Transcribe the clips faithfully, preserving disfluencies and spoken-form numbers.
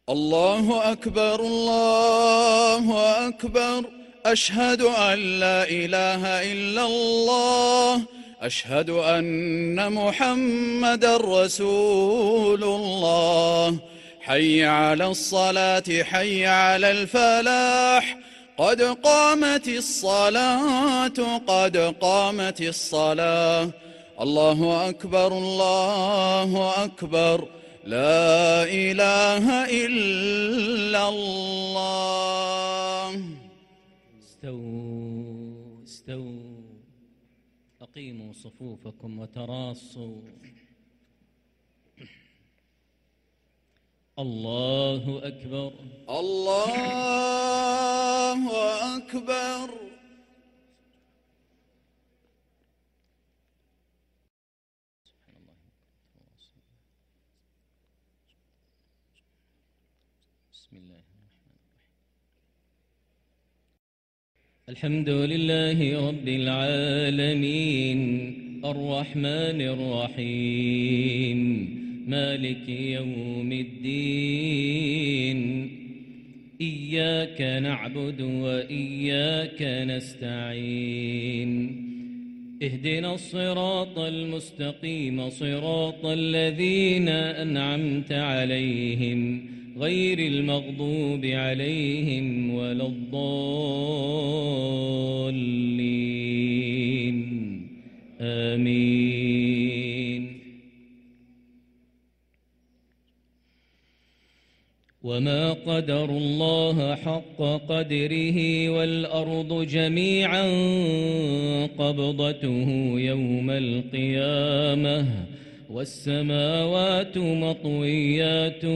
الله أكبر الله أكبر أشهد أن لا إله إلا الله أشهد أن محمدًا رسول الله حي على الصلاة حي على الفلاح قد قامت الصلاة قد قامت الصلاة الله أكبر الله أكبر لا إله إلا الله. استووا استووا أقيموا صفوفكم وتراصوا. الله أكبر الله أكبر. بسم الله الرحمن الرحيم. الحمد لله رب العالمين الرحمن الرحيم مالك يوم الدين إياك نعبد وإياك نستعين اهدنا الصراط المستقيم صراط الذين أنعمت عليهم غير المغضوب عليهم ولا الضالين آمين. وما قدروا الله حق قدره والأرض جميعا قبضته يوم القيامة والسماوات مطويات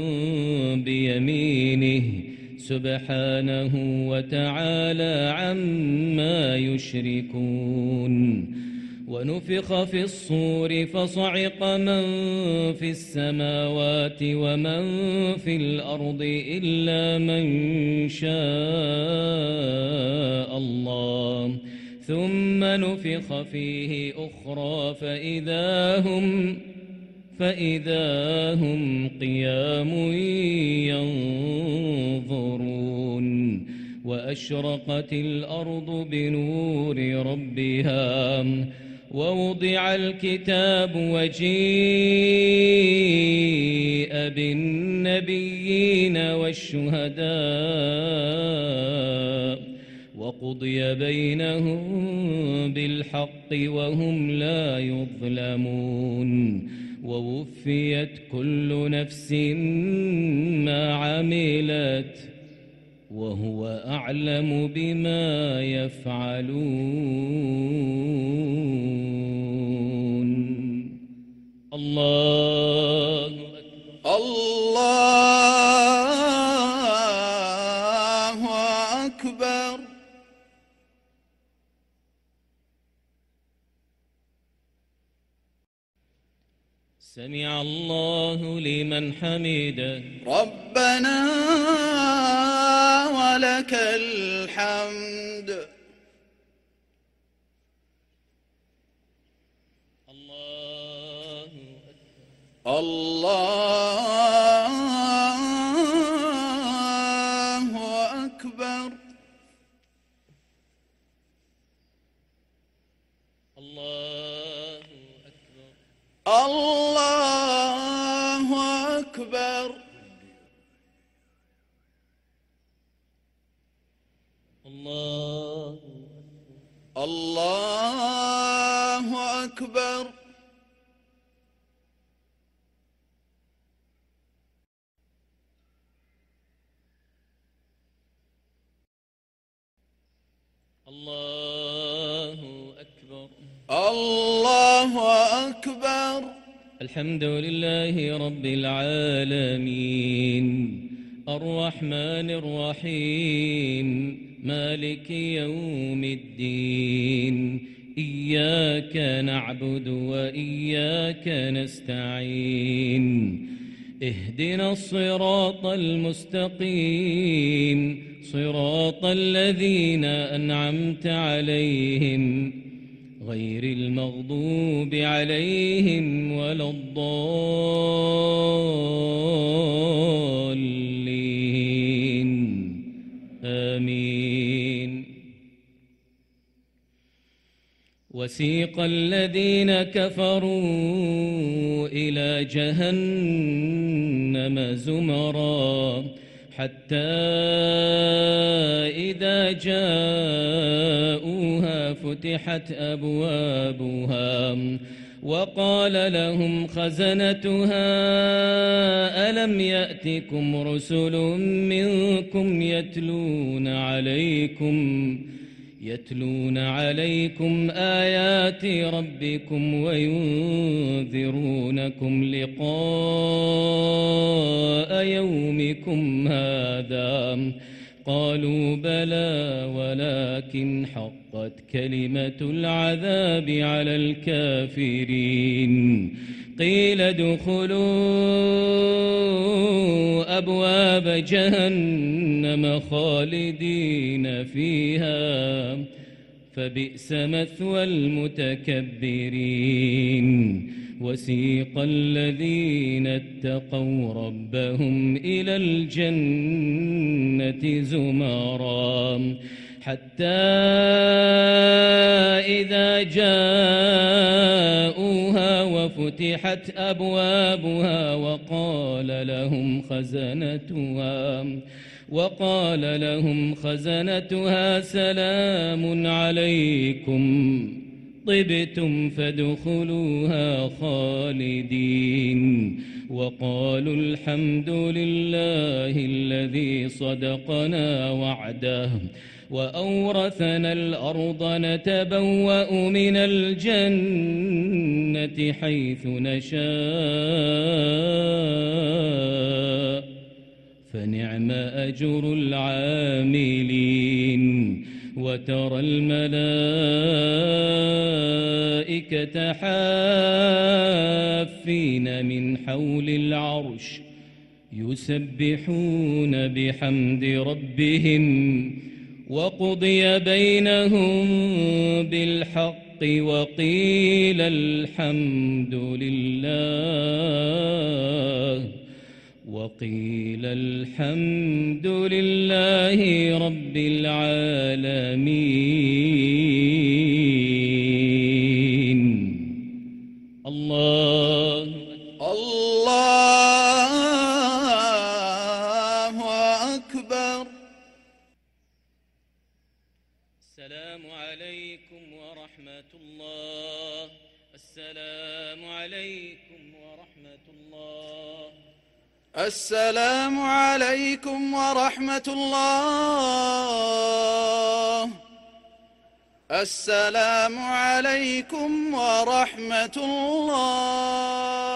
بيمينه سبحانه وتعالى عما يشركون. ونفخ في الصور فصعق من في السماوات ومن في الأرض إلا من شاء الله ثم نفخ فيه أخرى فإذا هم فإذا هم قيام ينظرون. وأشرقت الأرض بنور ربها ووضع الكتاب وجيء بالنبيين والشهداء وقضي بينهم بالحق وهم لا يظلمون. ووفيت كل نفس ما عملت وهو أعلم بما يفعلون. الله الله أكبر. سمع الله لمن حمده ربنا ولك الحمد. الله الله أكبر. الله أكبر. الله أكبر. الله الله أكبر. الله أكبر. الله أكبر. الحمد لله رب العالمين الرحمن الرحيم مالك يوم الدين إياك نعبد وإياك نستعين اهدنا الصراط المستقيم صراط الذين أنعمت عليهم غير المغضوب عليهم ولا الضالين وسيق الذين كفروا إلى جهنم زمرا حتى إذا جاءوها فتحت أبوابها وقال لهم خزنتها ألم يأتكم رسل منكم يتلون عليكم يتلون عليكم آيات ربكم وينذرونكم لقاء يومكم هذا قالوا بلى ولكن حقت كلمة العذاب على الكافرين قيل ادخلوا أبواب جهنم خالدين فيها فبئس مثوى المتكبرين وسيق الذين اتقوا ربهم إلى الجنة زمرا حتى إذا جاءوها وفتحت أبوابها وقال لهم خزنتها وقال لهم خزنتها سلام عليكم طبتم فادخلوها خالدين وقالوا الحمد لله الذي صدقنا وعده وأورثنا الأرض نتبوأ من الجنة حيث نشاء فنعم أجر العاملين وترى الملائكة حافين من حول العرش يسبحون بحمد ربهم وقضي بينهم بالحق وقيل الحمد لله وقيل الحمد لله رب العالمين. الله الله أكبر. السلام عليكم ورحمة الله. السلام عليكم ورحمة الله. السلام عليكم ورحمة الله. السلام عليكم ورحمة الله.